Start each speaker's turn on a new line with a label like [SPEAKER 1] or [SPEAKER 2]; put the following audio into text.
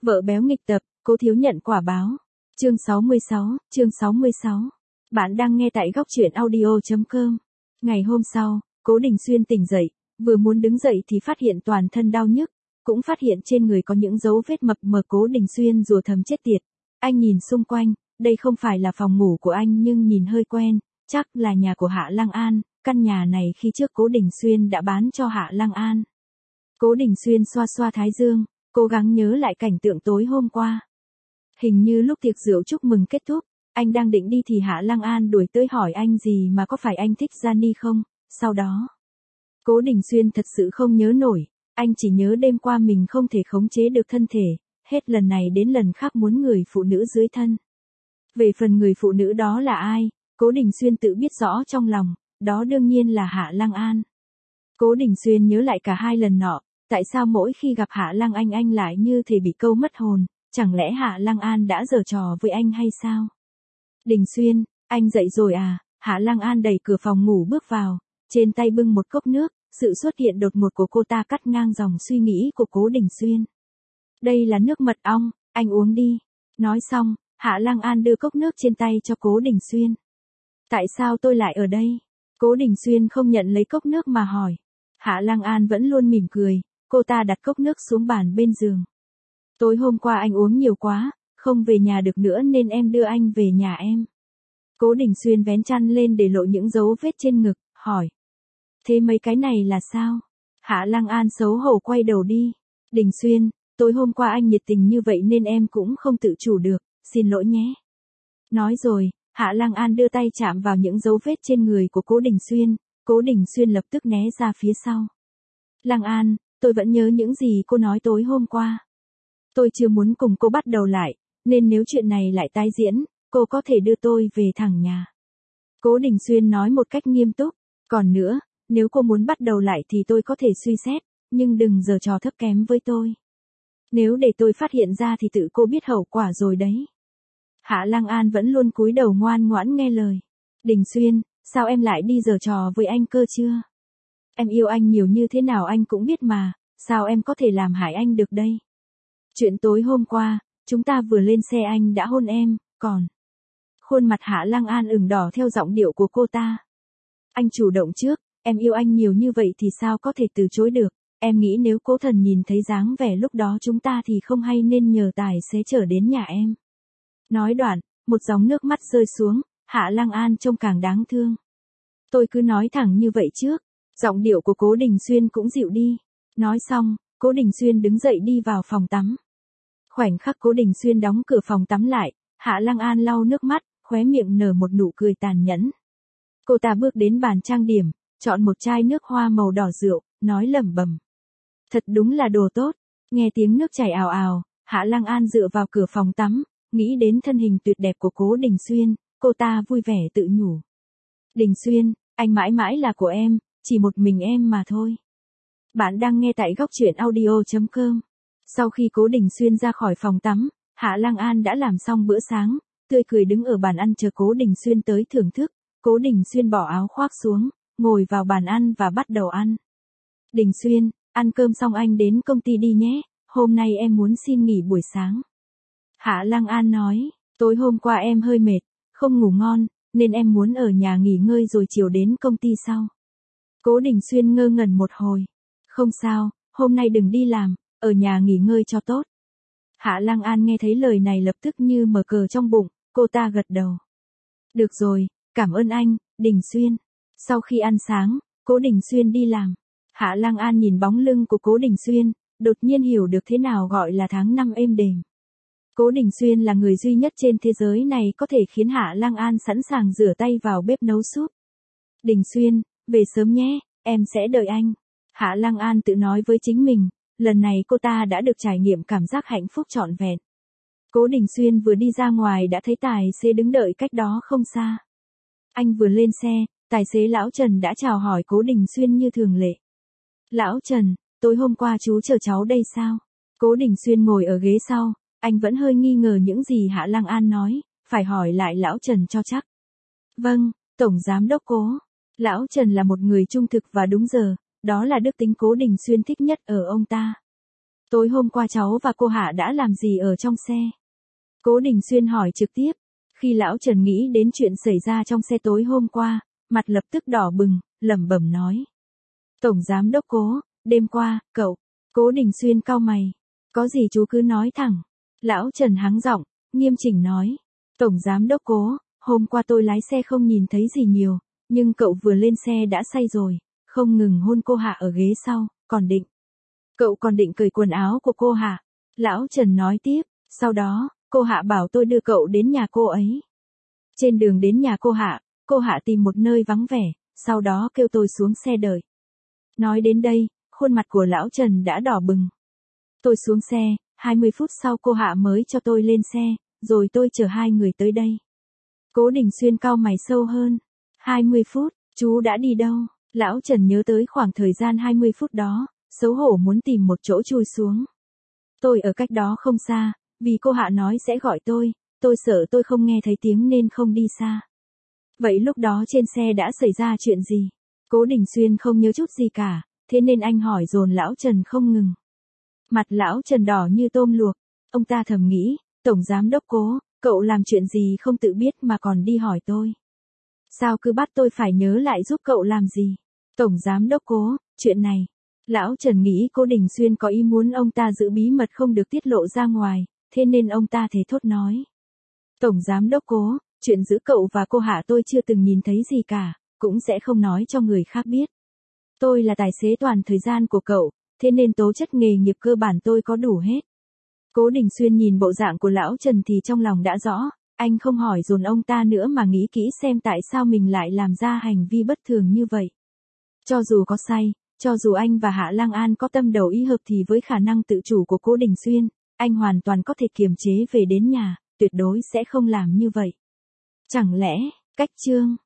[SPEAKER 1] Vợ béo nghịch tập, Cố Thiếu nhận quả báo. Chương 66. Bạn đang nghe tại góc truyện audio.com. Ngày hôm sau, Cố Đình Xuyên tỉnh dậy, vừa muốn đứng dậy thì phát hiện toàn thân đau nhức, cũng phát hiện trên người có những dấu vết mập mờ. Cố Đình Xuyên rủa thầm chết tiệt. Anh nhìn xung quanh, đây không phải là phòng ngủ của anh nhưng nhìn hơi quen, chắc là nhà của Hạ Lăng An. Căn nhà này khi trước Cố Đình Xuyên đã bán cho Hạ Lăng An. Cố Đình Xuyên xoa xoa thái dương, cố gắng nhớ lại cảnh tượng tối hôm qua. Hình như lúc tiệc rượu chúc mừng kết thúc, anh đang định đi thì Hạ Lăng An đuổi tới hỏi anh gì mà có phải anh thích Gianni không. Sau đó, Cố Đình Xuyên thật sự không nhớ nổi, anh chỉ nhớ đêm qua mình không thể khống chế được thân thể, hết lần này đến lần khác muốn người phụ nữ dưới thân. Về phần người phụ nữ đó là ai, Cố Đình Xuyên tự biết rõ trong lòng, đó đương nhiên là Hạ Lăng An. Cố Đình Xuyên nhớ lại cả hai lần nọ, tại sao mỗi khi gặp Hạ Lăng anh lại như thể bị câu mất hồn, chẳng lẽ Hạ Lăng An đã giở trò với anh hay sao? Đình Xuyên, anh dậy rồi à? Hạ Lăng An đẩy cửa phòng ngủ bước vào, trên tay bưng một cốc nước, sự xuất hiện đột ngột của cô ta cắt ngang dòng suy nghĩ của Cố Đình Xuyên. Đây là nước mật ong, anh uống đi. Nói xong, Hạ Lăng An đưa cốc nước trên tay cho Cố Đình Xuyên. Tại sao tôi lại ở đây? Cố Đình Xuyên không nhận lấy cốc nước mà hỏi. Hạ Lăng An vẫn luôn mỉm cười, cô ta đặt cốc nước xuống bàn bên giường. Tối hôm qua anh uống nhiều quá, không về nhà được nữa nên em đưa anh về nhà em. Cố Đình Xuyên vén chăn lên để lộ những dấu vết trên ngực, hỏi. Thế mấy cái này là sao? Hạ Lăng An xấu hổ quay đầu đi. Đình Xuyên, tối hôm qua anh nhiệt tình như vậy nên em cũng không tự chủ được, xin lỗi nhé. Nói rồi, Hạ Lăng An đưa tay chạm vào những dấu vết trên người của Cố Đình Xuyên, Cố Đình Xuyên lập tức né ra phía sau. Lăng An, tôi vẫn nhớ những gì cô nói tối hôm qua. Tôi chưa muốn cùng cô bắt đầu lại, nên nếu chuyện này lại tái diễn, cô có thể đưa tôi về thẳng nhà. Cố Đình Xuyên nói một cách nghiêm túc, còn nữa, nếu cô muốn bắt đầu lại thì tôi có thể suy xét, nhưng đừng giở trò thấp kém với tôi. Nếu để tôi phát hiện ra thì tự cô biết hậu quả rồi đấy. Hạ Lăng An vẫn luôn cúi đầu ngoan ngoãn nghe lời. Đình Xuyên, sao em lại đi giở trò với anh cơ chưa? Em yêu anh nhiều như thế nào anh cũng biết mà, sao em có thể làm hại anh được đây? Chuyện tối hôm qua, chúng ta vừa lên xe anh đã hôn em, còn... Khuôn mặt Hạ Lăng An ửng đỏ theo giọng điệu của cô ta. Anh chủ động trước, em yêu anh nhiều như vậy thì sao có thể từ chối được, em nghĩ nếu Cố Thần nhìn thấy dáng vẻ lúc đó chúng ta thì không hay nên nhờ tài xế chở đến nhà em. Nói đoạn, một dòng nước mắt rơi xuống, Hạ Lăng An trông càng đáng thương. Tôi cứ nói thẳng như vậy trước, giọng điệu của Cố Đình Xuyên cũng dịu đi. Nói xong, Cố Đình Xuyên đứng dậy đi vào phòng tắm. Khoảnh khắc Cố Đình Xuyên đóng cửa phòng tắm lại, Hạ Lăng An lau nước mắt, khóe miệng nở một nụ cười tàn nhẫn. Cô ta bước đến bàn trang điểm, chọn một chai nước hoa màu đỏ rượu, nói lẩm bẩm. Thật đúng là đồ tốt. Nghe tiếng nước chảy ào ào, Hạ Lăng An dựa vào cửa phòng tắm, nghĩ đến thân hình tuyệt đẹp của Cố Đình Xuyên, cô ta vui vẻ tự nhủ. Đình Xuyên, anh mãi mãi là của em, chỉ một mình em mà thôi. Bạn đang nghe tại góc truyện audio.com. Sau khi Cố Đình Xuyên ra khỏi phòng tắm, Hạ Lăng An đã làm xong bữa sáng, tươi cười đứng ở bàn ăn chờ Cố Đình Xuyên tới thưởng thức. Cố Đình Xuyên bỏ áo khoác xuống, ngồi vào bàn ăn và bắt đầu ăn. Đình Xuyên, ăn cơm xong anh đến công ty đi nhé, hôm nay em muốn xin nghỉ buổi sáng. Hạ Lăng An nói, tối hôm qua em hơi mệt, không ngủ ngon, nên em muốn ở nhà nghỉ ngơi rồi chiều đến công ty sau. Cố Đình Xuyên ngơ ngẩn một hồi. Không sao, hôm nay đừng đi làm, ở nhà nghỉ ngơi cho tốt. Hạ Lăng An nghe thấy lời này lập tức như mở cờ trong bụng, cô ta gật đầu. Được rồi, cảm ơn anh, Đình Xuyên. Sau khi ăn sáng, Cố Đình Xuyên đi làm. Hạ Lăng An nhìn bóng lưng của Cố Đình Xuyên, đột nhiên hiểu được thế nào gọi là tháng năm êm đềm. Cố Đình Xuyên là người duy nhất trên thế giới này có thể khiến Hạ Lăng An sẵn sàng rửa tay vào bếp nấu súp. Đình Xuyên, về sớm nhé, em sẽ đợi anh. Hạ Lăng An tự nói với chính mình, lần này cô ta đã được trải nghiệm cảm giác hạnh phúc trọn vẹn. Cố Đình Xuyên vừa đi ra ngoài đã thấy tài xế đứng đợi cách đó không xa. Anh vừa lên xe, tài xế Lão Trần đã chào hỏi Cố Đình Xuyên như thường lệ. Lão Trần, tối hôm qua chú chờ cháu đây sao? Cố Đình Xuyên ngồi ở ghế sau, anh vẫn hơi nghi ngờ những gì Hạ Lăng An nói, phải hỏi lại Lão Trần cho chắc. Vâng, Tổng Giám Đốc Cố. Lão Trần là một người trung thực và đúng giờ, đó là đức tính Cố Đình Xuyên thích nhất ở ông ta. Tối hôm qua cháu và cô Hạ đã làm gì ở trong xe? Cố Đình Xuyên hỏi trực tiếp. Khi lão Trần nghĩ đến chuyện xảy ra trong xe tối hôm qua, mặt lập tức đỏ bừng, lẩm bẩm nói. Tổng Giám Đốc Cố, đêm qua, cậu. Cố Đình Xuyên cau mày. Có gì chú cứ nói thẳng. Lão Trần hắng giọng, nghiêm chỉnh nói. Tổng Giám Đốc Cố, hôm qua tôi lái xe không nhìn thấy gì nhiều, nhưng cậu vừa lên xe đã say rồi, không ngừng hôn cô Hạ ở ghế sau, Cậu còn định cởi quần áo của cô Hạ. Lão Trần nói tiếp, sau đó, cô Hạ bảo tôi đưa cậu đến nhà cô ấy. Trên đường đến nhà cô Hạ tìm một nơi vắng vẻ, sau đó kêu tôi xuống xe đợi. Nói đến đây, khuôn mặt của lão Trần đã đỏ bừng. Tôi xuống xe, 20 phút sau cô Hạ mới cho tôi lên xe, rồi tôi chở hai người tới đây. Cố Đình Xuyên cau mày sâu hơn. 20 phút, chú đã đi đâu? Lão Trần nhớ tới khoảng thời gian 20 phút đó, xấu hổ muốn tìm một chỗ chui xuống. Tôi ở cách đó không xa, vì cô Hạ nói sẽ gọi tôi sợ tôi không nghe thấy tiếng nên không đi xa. Vậy lúc đó trên xe đã xảy ra chuyện gì? Cố Đình Xuyên không nhớ chút gì cả, thế nên anh hỏi dồn lão Trần không ngừng. Mặt lão Trần đỏ như tôm luộc, ông ta thầm nghĩ, Tổng Giám Đốc Cố, cậu làm chuyện gì không tự biết mà còn đi hỏi tôi. Sao cứ bắt tôi phải nhớ lại giúp cậu làm gì? Tổng Giám Đốc Cố, chuyện này. Lão Trần nghĩ Cố Đình Xuyên có ý muốn ông ta giữ bí mật không được tiết lộ ra ngoài, thế nên ông ta thề thốt nói. Tổng Giám Đốc Cố, chuyện giữa cậu và cô Hạ tôi chưa từng nhìn thấy gì cả, cũng sẽ không nói cho người khác biết. Tôi là tài xế toàn thời gian của cậu, thế nên tố chất nghề nghiệp cơ bản tôi có đủ hết. Cố Đình Xuyên nhìn bộ dạng của lão Trần thì trong lòng đã rõ, anh không hỏi dồn ông ta nữa mà nghĩ kỹ xem tại sao mình lại làm ra hành vi bất thường như vậy. Cho dù có say, cho dù anh và Hạ Lang An có tâm đầu ý hợp thì với khả năng tự chủ của Cố Đình Xuyên, anh hoàn toàn có thể kiềm chế về đến nhà, tuyệt đối sẽ không làm như vậy. Chẳng lẽ, cách chương